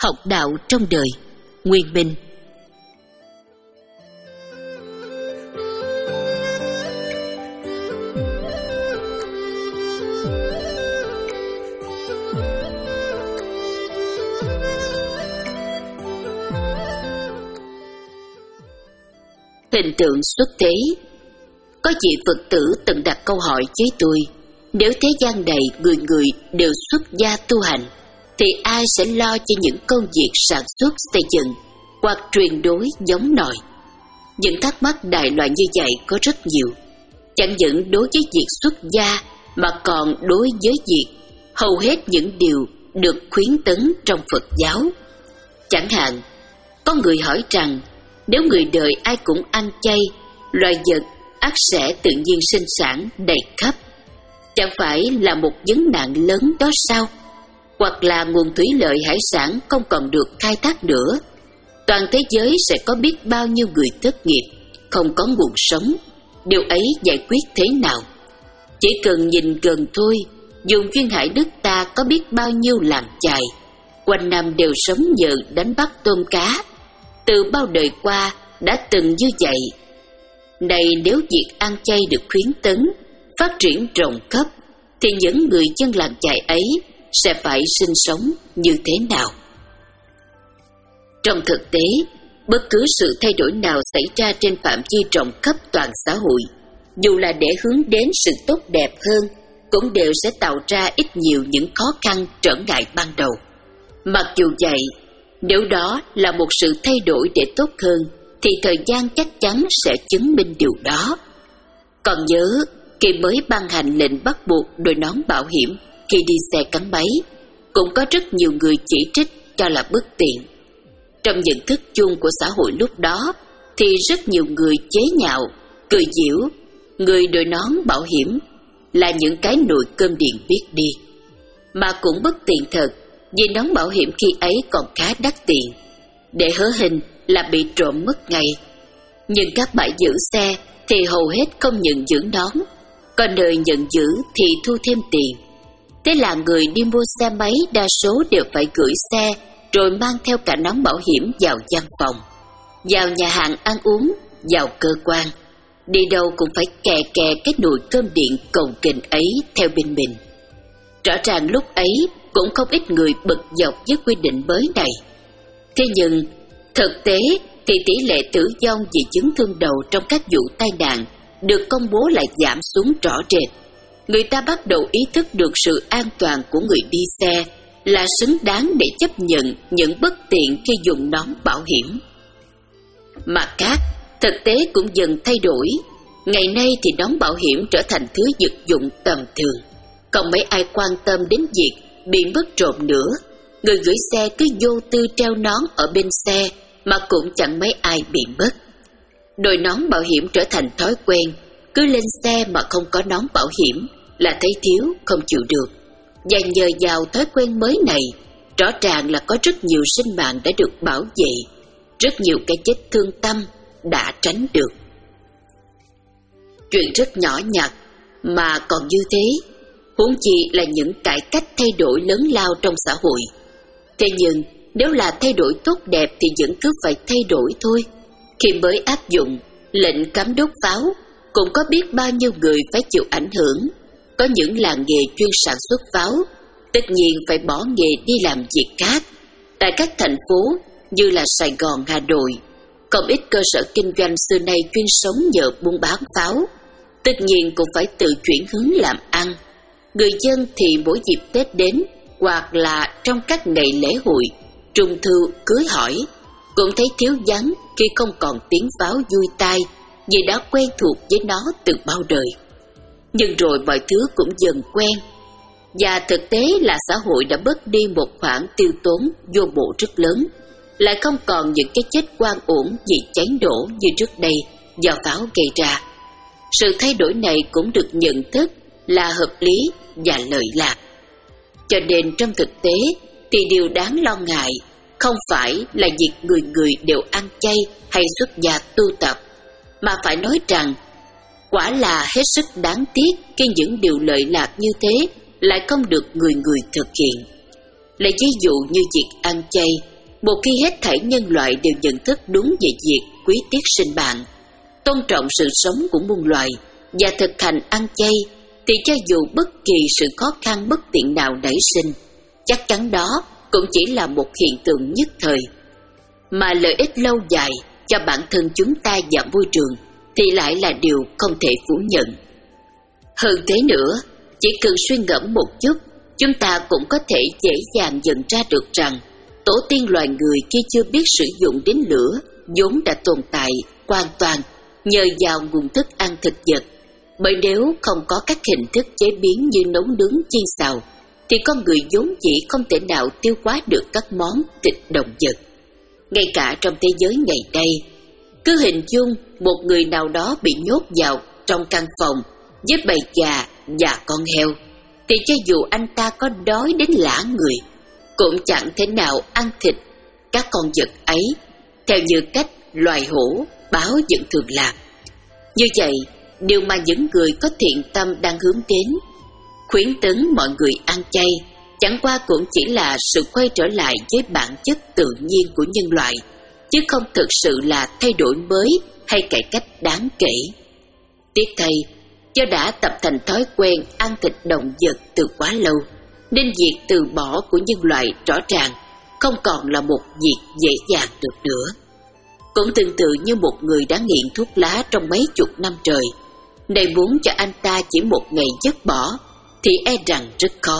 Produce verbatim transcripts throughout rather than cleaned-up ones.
học đạo trong đời. Nguyên Minh. Hình tượng xuất thế. Có vị Phật tử từng đặt câu hỏi với tôi: nếu thế gian này người người đều xuất gia tu hành, thì ai sẽ lo cho những công việc sản xuất xây dựng hoặc truyền đối giống nòi? Những thắc mắc đại loại như vậy có rất nhiều, chẳng những đối với việc xuất gia mà còn đối với việc hầu hết những điều được khuyến tấn trong Phật giáo. Chẳng hạn, có người hỏi rằng nếu người đời ai cũng ăn chay, loài vật ắt sẽ tự nhiên sinh sản đầy khắp, chẳng phải là một vấn nạn lớn đó sao? Hoặc là nguồn thủy lợi hải sản không còn được khai thác nữa, toàn thế giới sẽ có biết bao nhiêu người thất nghiệp, không có nguồn sống. Điều ấy giải quyết thế nào? Chỉ cần nhìn gần thôi, vùng duyên hải nước ta có biết bao nhiêu làng chài, quanh năm đều sống nhờ đánh bắt tôm cá, từ bao đời qua đã từng như vậy. Này, nếu việc ăn chay được khuyến tấn, phát triển rộng khắp, thì những người dân làng chài ấy sẽ phải sinh sống như thế nào? Trong thực tế, bất cứ sự thay đổi nào xảy ra trên phạm vi rộng khắp toàn xã hội, dù là để hướng đến sự tốt đẹp hơn, cũng đều sẽ tạo ra ít nhiều những khó khăn trở ngại ban đầu. Mặc dù vậy, nếu đó là một sự thay đổi để tốt hơn, thì thời gian chắc chắn sẽ chứng minh điều đó. Còn nhớ, khi mới ban hành lệnh bắt buộc đội nón bảo hiểm khi đi xe gắn máy, cũng có rất nhiều người chỉ trích cho là bất tiện. Trong nhận thức chung của xã hội lúc đó, thì rất nhiều người chế nhạo, cười giễu người đội nón bảo hiểm là những cái nồi cơm điện biết đi. Mà cũng bất tiện thật, vì nón bảo hiểm khi ấy còn khá đắt tiền, để hớ hình là bị trộm mất ngay. Nhưng các bãi giữ xe thì hầu hết không nhận giữ nón, còn nơi nhận giữ thì thu thêm tiền. Thế là người đi mua xe máy đa số đều phải gửi xe rồi mang theo cả nón bảo hiểm vào văn phòng, vào nhà hàng ăn uống, vào cơ quan. Đi đâu cũng phải kè kè cái nồi cơm điện cồng kềnh ấy theo bên mình. Rõ ràng lúc ấy cũng không ít người bực dọc với quy định mới này. Thế nhưng, thực tế thì tỷ lệ tử vong vì chấn thương đầu trong các vụ tai nạn được công bố lại giảm xuống rõ rệt. Người ta bắt đầu ý thức được sự an toàn của người đi xe là xứng đáng để chấp nhận những bất tiện khi dùng nón bảo hiểm. Mặt khác, thực tế cũng dần thay đổi. Ngày nay thì nón bảo hiểm trở thành thứ vật dụng tầm thường, không mấy ai quan tâm đến việc bị mất trộm nữa. Người gửi xe cứ vô tư treo nón ở bên xe mà cũng chẳng mấy ai bị mất. Đội nón bảo hiểm trở thành thói quen, cứ lên xe mà không có nón bảo hiểm là thấy thiếu, không chịu được. Và nhờ vào thói quen mới này, rõ ràng là có rất nhiều sinh mạng đã được bảo vệ, rất nhiều cái chết thương tâm đã tránh được. Chuyện rất nhỏ nhặt mà còn như thế, huống chi là những cải cách thay đổi lớn lao trong xã hội. Thế nhưng nếu là thay đổi tốt đẹp thì vẫn cứ phải thay đổi thôi. Khi mới áp dụng lệnh cấm đốt pháo, cũng có biết bao nhiêu người phải chịu ảnh hưởng. Có những làng nghề chuyên sản xuất pháo, tất nhiên phải bỏ nghề đi làm việc khác. Tại các thành phố như là Sài Gòn, Hà Nội, không ít cơ sở kinh doanh xưa nay chuyên sống nhờ buôn bán pháo, tất nhiên cũng phải tự chuyển hướng làm ăn. Người dân thì mỗi dịp Tết đến, hoặc là trong các ngày lễ hội, trung thu, cưới hỏi, cũng thấy thiếu vắng khi không còn tiếng pháo vui tai, vì đã quen thuộc với nó từ bao đời. Nhưng rồi mọi thứ cũng dần quen, và thực tế là xã hội đã bớt đi một khoản tiêu tốn vô bổ rất lớn, lại không còn những cái chết oan uổng vì cháy nổ như trước đây do pháo gây ra. Sự thay đổi này cũng được nhận thức là hợp lý và lợi lạc. Cho nên trong thực tế thì điều đáng lo ngại không phải là việc người người đều ăn chay hay xuất gia tu tập, mà phải nói rằng quả là hết sức đáng tiếc khi những điều lợi lạc như thế lại không được người người thực hiện. Lấy ví dụ như việc ăn chay Một khi hết thảy nhân loại đều nhận thức đúng về việc quý tiếc sinh mạng, tôn trọng sự sống của muôn loài và thực hành ăn chay, thì cho dù bất kỳ sự khó khăn bất tiện nào nảy sinh, chắc chắn đó cũng chỉ là một hiện tượng nhất thời, mà lợi ích lâu dài cho bản thân chúng ta và môi trường thì lại là điều không thể phủ nhận. Hơn thế nữa, chỉ cần suy ngẫm một chút, chúng ta cũng có thể dễ dàng nhận ra được rằng tổ tiên loài người khi chưa biết sử dụng đến lửa vốn đã tồn tại hoàn toàn nhờ vào nguồn thức ăn thực vật. Bởi nếu không có các hình thức chế biến như nấu nướng, chiên xào, thì con người vốn dĩ không thể nào tiêu hóa được các món thịt động vật. Ngay cả trong thế giới ngày nay, cứ hình dung một người nào đó bị nhốt vào trong căn phòng với bầy gà và con heo, thì cho dù anh ta có đói đến lả người, cũng chẳng thể nào ăn thịt các con vật ấy theo như cách loài hổ, báo vẫn thường làm. Như vậy, điều mà những người có thiện tâm đang hướng đến, khuyến tấn mọi người ăn chay, chẳng qua cũng chỉ là sự quay trở lại với bản chất tự nhiên của nhân loại, chứ không thực sự là thay đổi mới hay cải cách đáng kể. Tiếc thay, do đã tập thành thói quen ăn thịt động vật từ quá lâu, nên việc từ bỏ của nhân loại rõ ràng không còn là một việc dễ dàng được nữa. Cũng tương tự như một người đã nghiện thuốc lá trong mấy chục năm trời, nay muốn cho anh ta chỉ một ngày dứt bỏ thì e rằng rất khó.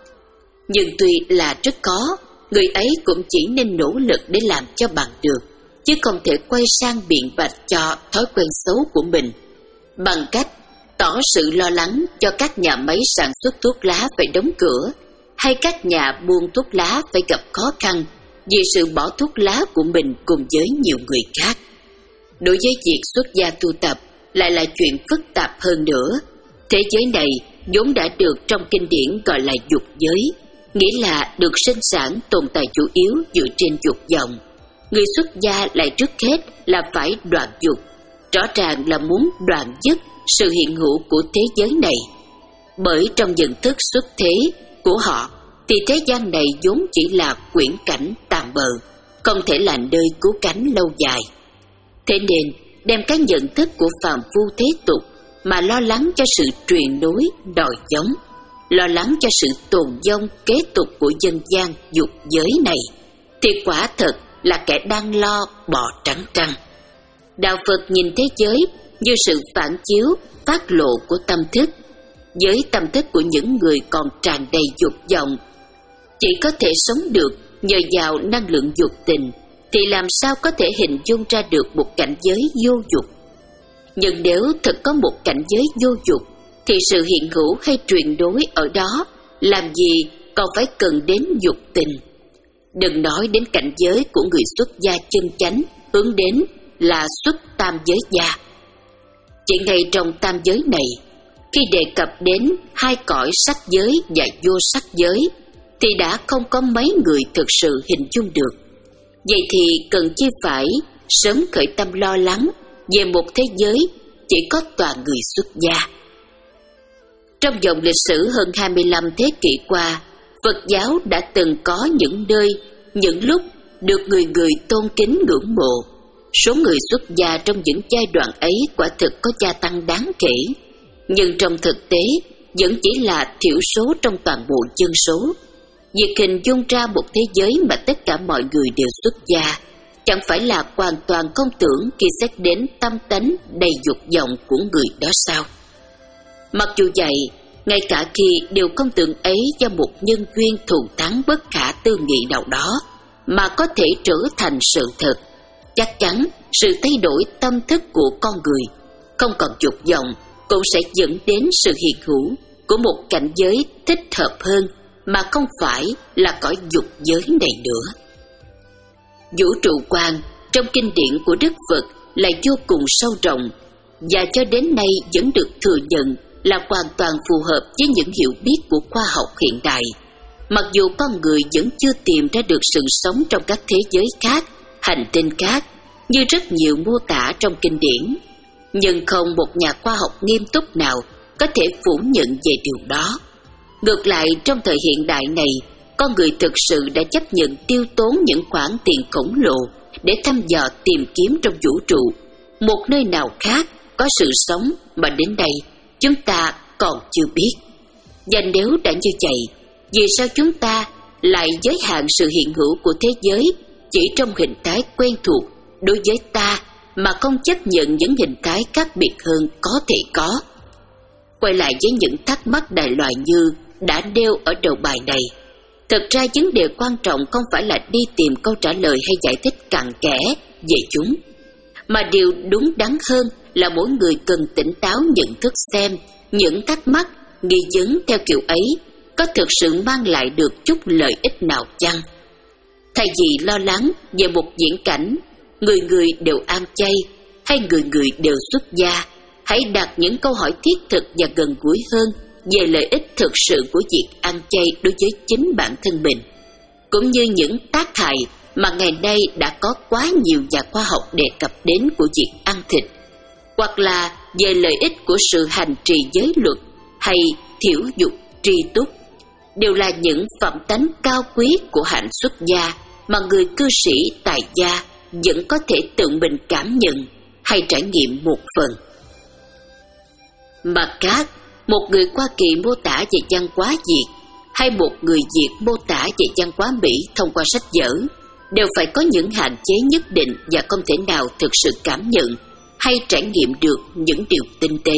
Nhưng tuy là rất khó, người ấy cũng chỉ nên nỗ lực để làm cho bằng được, chứ không thể quay sang biện bạch cho thói quen xấu của mình bằng cách tỏ sự lo lắng cho các nhà máy sản xuất thuốc lá phải đóng cửa, hay các nhà buôn thuốc lá phải gặp khó khăn vì sự bỏ thuốc lá của mình cùng với nhiều người khác. Đối với việc xuất gia tu tập lại là chuyện phức tạp hơn nữa. Thế giới này vốn đã được trong kinh điển gọi là dục giới, nghĩa là được sinh sản tồn tại chủ yếu dựa trên dục vọng. Người xuất gia lại trước hết là phải đoạn dục, rõ ràng là muốn đoạn dứt sự hiện hữu của thế giới này. Bởi trong nhận thức xuất thế của họ thì thế gian này vốn chỉ là quyển cảnh tạm bợ, không thể là nơi cứu cánh lâu dài. Thế nên đem cái nhận thức của phàm phu thế tục mà lo lắng cho sự truyền nối đòi giống, lo lắng cho sự tồn vong kế tục của dân gian dục giới này, thì quả thật là kẻ đang lo bò trắng trăng. Đạo Phật nhìn thế giới như sự phản chiếu, phát lộ của tâm thức. Với tâm thức của những người còn tràn đầy dục vọng, chỉ có thể sống được nhờ vào năng lượng dục tình, thì làm sao có thể hình dung ra được một cảnh giới vô dục. Nhưng nếu thật có một cảnh giới vô dục, thì sự hiện hữu hay truyền đối ở đó làm gì còn phải cần đến dục tình. Đừng nói đến cảnh giới của người xuất gia chân chánh hướng đến là xuất tam giới gia. Chỉ ngay trong tam giới này, khi đề cập đến hai cõi sắc giới và vô sắc giới, thì đã không có mấy người thực sự hình dung được. Vậy thì cần chi phải sớm khởi tâm lo lắng về một thế giới chỉ có toàn người xuất gia. Trong dòng lịch sử hơn hai mươi lăm thế kỷ qua, Phật giáo đã từng có những nơi, những lúc được người người tôn kính ngưỡng mộ. Số người xuất gia trong những giai đoạn ấy quả thực có gia tăng đáng kể, nhưng trong thực tế vẫn chỉ là thiểu số trong toàn bộ dân số. Việc hình dung ra một thế giới mà tất cả mọi người đều xuất gia chẳng phải là hoàn toàn không tưởng khi xét đến tâm tánh đầy dục vọng của người đó sao? Mặc dù vậy, ngay cả khi điều không tưởng ấy do một nhân duyên thù thắng bất khả tư nghị nào đó mà có thể trở thành sự thật, chắc chắn sự thay đổi tâm thức của con người, không còn dục vọng, cũng sẽ dẫn đến sự hiện hữu của một cảnh giới thích hợp hơn mà không phải là cõi dục giới này nữa. Vũ trụ quan trong kinh điển của Đức Phật là vô cùng sâu rộng, và cho đến nay vẫn được thừa nhận là hoàn toàn phù hợp với những hiểu biết của khoa học hiện đại. Mặc dù con người vẫn chưa tìm ra được sự sống trong các thế giới khác, hành tinh khác, như rất nhiều mô tả trong kinh điển, nhưng không một nhà khoa học nghiêm túc nào có thể phủ nhận về điều đó. Ngược lại, trong thời hiện đại này, con người thực sự đã chấp nhận tiêu tốn những khoản tiền khổng lồ để thăm dò tìm kiếm trong vũ trụ một nơi nào khác có sự sống mà đến đây chúng ta còn chưa biết. Và nếu đã như vậy, vì sao chúng ta lại giới hạn sự hiện hữu của thế giới chỉ trong hình thái quen thuộc đối với ta mà không chấp nhận những hình thái khác biệt hơn có thể có? Quay lại với những thắc mắc đại loại như đã nêu ở đầu bài này, thực ra vấn đề quan trọng không phải là đi tìm câu trả lời hay giải thích cặn kẽ về chúng, mà điều đúng đắn hơn là mỗi người cần tỉnh táo nhận thức xem những thắc mắc, nghi vấn theo kiểu ấy có thực sự mang lại được chút lợi ích nào chăng. Thay vì lo lắng về một viễn cảnh người người đều ăn chay hay người người đều xuất gia, hãy đặt những câu hỏi thiết thực và gần gũi hơn về lợi ích thực sự của việc ăn chay đối với chính bản thân mình, cũng như những tác hại mà ngày nay đã có quá nhiều nhà khoa học đề cập đến của việc ăn thịt, hoặc là về lợi ích của sự hành trì giới luật hay thiểu dục tri túc, đều là những phẩm tánh cao quý của hạnh xuất gia mà người cư sĩ tại gia vẫn có thể tự mình cảm nhận hay trải nghiệm một phần. Mặt khác, một người Hoa Kỳ mô tả về văn hóa Việt hay một người Việt mô tả về văn hóa Mỹ thông qua sách vở đều phải có những hạn chế nhất định và không thể nào thực sự cảm nhận hay trải nghiệm được những điều tinh tế.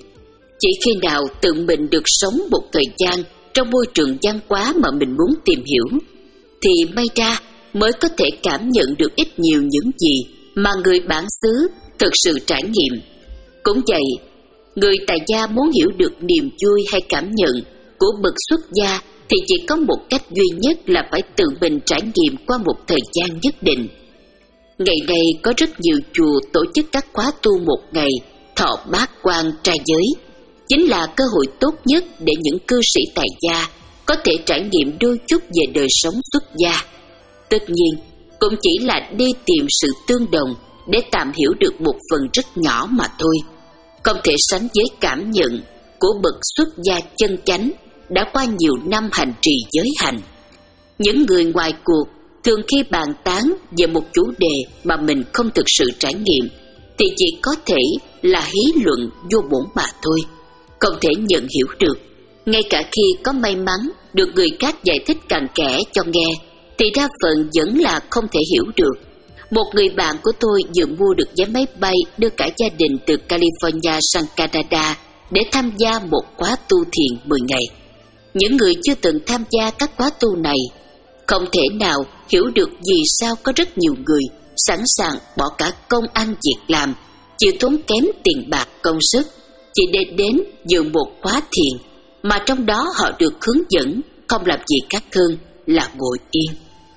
Chỉ khi nào tự mình được sống một thời gian trong môi trường văn hóa mà mình muốn tìm hiểu, thì may ra mới có thể cảm nhận được ít nhiều những gì mà người bản xứ thực sự trải nghiệm. Cũng vậy, người tại gia muốn hiểu được niềm vui hay cảm nhận của bậc xuất gia thì chỉ có một cách duy nhất là phải tự mình trải nghiệm qua một thời gian nhất định. Ngày nay có rất nhiều chùa tổ chức các khóa tu một ngày thọ bát quan trai giới, chính là cơ hội tốt nhất để những cư sĩ tại gia có thể trải nghiệm đôi chút về đời sống xuất gia. Tất nhiên, cũng chỉ là đi tìm sự tương đồng để tạm hiểu được một phần rất nhỏ mà thôi, không thể sánh với cảm nhận của bậc xuất gia chân chánh đã qua nhiều năm hành trì giới hạnh. Những người ngoài cuộc thường khi bàn tán về một chủ đề mà mình không thực sự trải nghiệm thì chỉ có thể là hí luận vô bổn mà thôi, không thể nhận hiểu được. Ngay cả khi có may mắn được người khác giải thích cặn kẽ cho nghe thì đa phần vẫn là không thể hiểu được. Một người bạn của tôi vừa mua được vé máy bay đưa cả gia đình từ California sang Canada để tham gia một khóa tu thiền mười ngày. Những người chưa từng tham gia các khóa tu này không thể nào hiểu được vì sao có rất nhiều người sẵn sàng bỏ cả công ăn việc làm, chịu tốn kém tiền bạc công sức chỉ để đến dự một khóa thiền, mà trong đó họ được hướng dẫn không làm gì khác hơn là ngồi yên.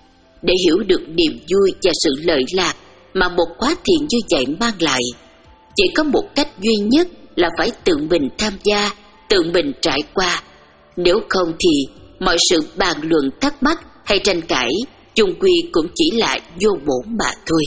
Để hiểu được niềm vui và sự lợi lạc mà một khóa thiền như vậy mang lại, chỉ có một cách duy nhất là phải tự mình tham gia, tự mình trải qua. Nếu không thì mọi sự bàn luận thắc mắc hay tranh cãi chung quy cũng chỉ là vô bổ mà thôi.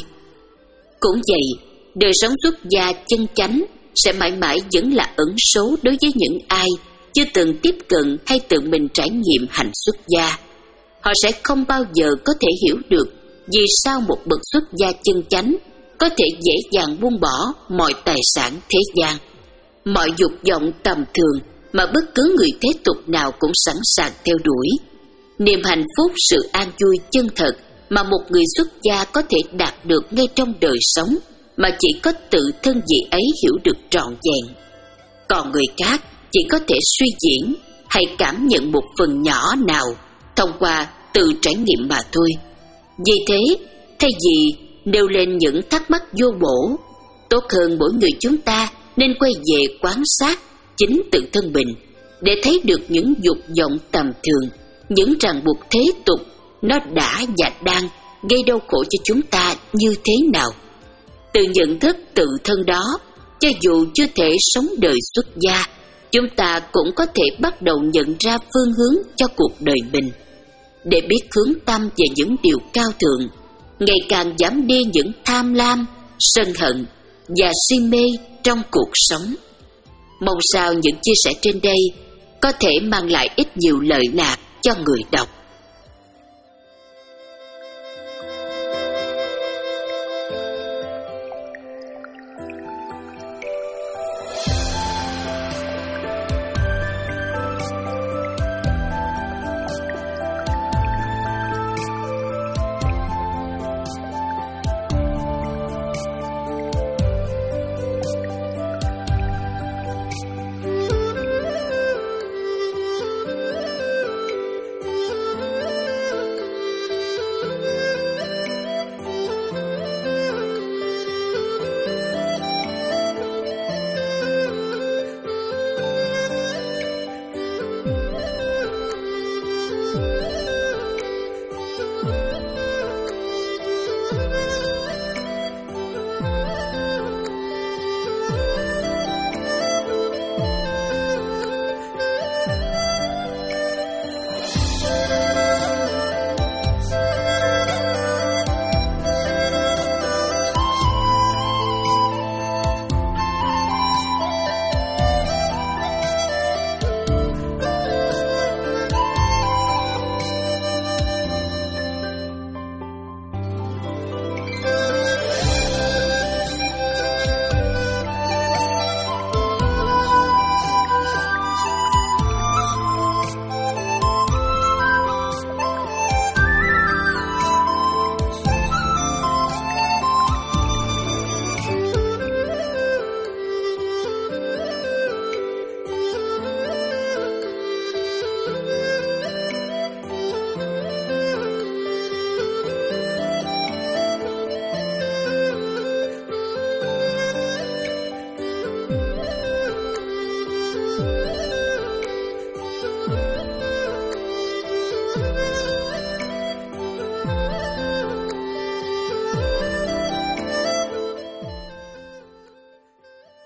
Cũng vậy, đời sống xuất gia chân chánh sẽ mãi mãi vẫn là ẩn số đối với những ai chưa từng tiếp cận hay tự mình trải nghiệm hạnh xuất gia. Họ sẽ không bao giờ có thể hiểu được vì sao một bậc xuất gia chân chánh có thể dễ dàng buông bỏ mọi tài sản thế gian, mọi dục vọng tầm thường mà bất cứ người thế tục nào cũng sẵn sàng theo đuổi. Niềm hạnh phúc, sự an vui chân thật mà một người xuất gia có thể đạt được ngay trong đời sống mà chỉ có tự thân vị ấy hiểu được trọn vẹn. Còn người khác chỉ có thể suy diễn hay cảm nhận một phần nhỏ nào thông qua tự trải nghiệm mà thôi. Vì thế, thay vì nêu lên những thắc mắc vô bổ, tốt hơn mỗi người chúng ta nên quay về quan sát chính tự thân mình để thấy được những dục vọng tầm thường, những ràng buộc thế tục nó đã và đang gây đau khổ cho chúng ta như thế nào. Từ nhận thức tự thân đó, cho dù chưa thể sống đời xuất gia, chúng ta cũng có thể bắt đầu nhận ra phương hướng cho cuộc đời mình, để biết hướng tâm về những điều cao thượng, ngày càng giảm đi những tham lam, sân hận và si mê trong cuộc sống. Mong sao những chia sẻ trên đây có thể mang lại ít nhiều lợi lạc cho người đọc.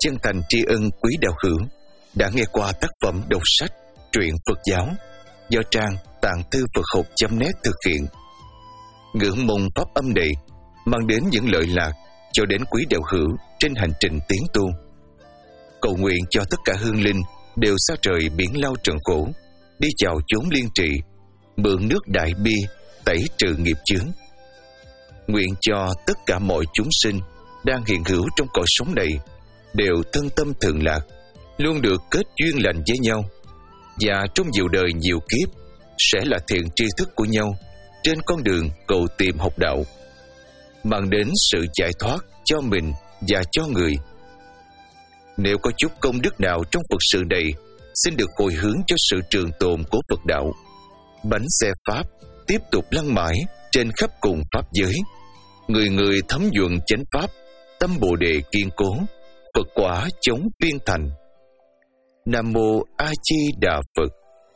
chân thành tri ân quý đạo hữu đã nghe qua tác phẩm đọc sách truyện Phật giáo do trang tạng thư Phật học chấm net thực hiện. Ngưỡng mong pháp âm này mang đến những lợi lạc cho đến quý đạo hữu trên hành trình tiến tu. Cầu nguyện cho tất cả hương linh đều xa trời biển lao trần khổ, đi chào chốn liên trị, mượn nước đại bi tẩy trừ nghiệp chướng. Nguyện cho tất cả mọi chúng sinh đang hiện hữu trong cõi sống này đều thân tâm thường lạc, luôn được kết duyên lành với nhau, và trong nhiều đời nhiều kiếp sẽ là thiện tri thức của nhau trên con đường cầu tìm học đạo, mang đến sự giải thoát cho mình và cho người. Nếu có chút công đức nào trong Phật sự này, xin được hồi hướng cho sự trường tồn của Phật đạo. Bánh xe Pháp tiếp tục lăn mãi trên khắp cùng Pháp giới, người người thấm nhuận chánh Pháp, tâm Bồ Đề kiên cố, Phật quả chống viên thành. Nam Mô A Di Đà Phật.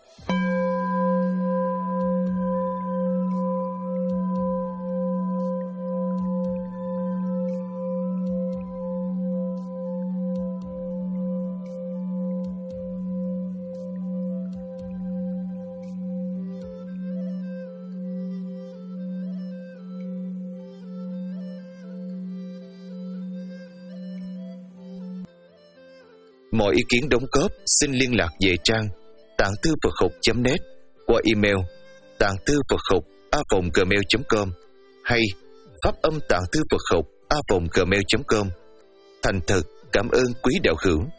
Mọi ý kiến đóng góp xin liên lạc về trang tạng thư Phật học chấm net qua email tạng thư Phật học a vòng gmail chấm com hay pháp âm tạng thư Phật học a vòng gmail chấm com. Thành thật cảm ơn quý đạo hữu.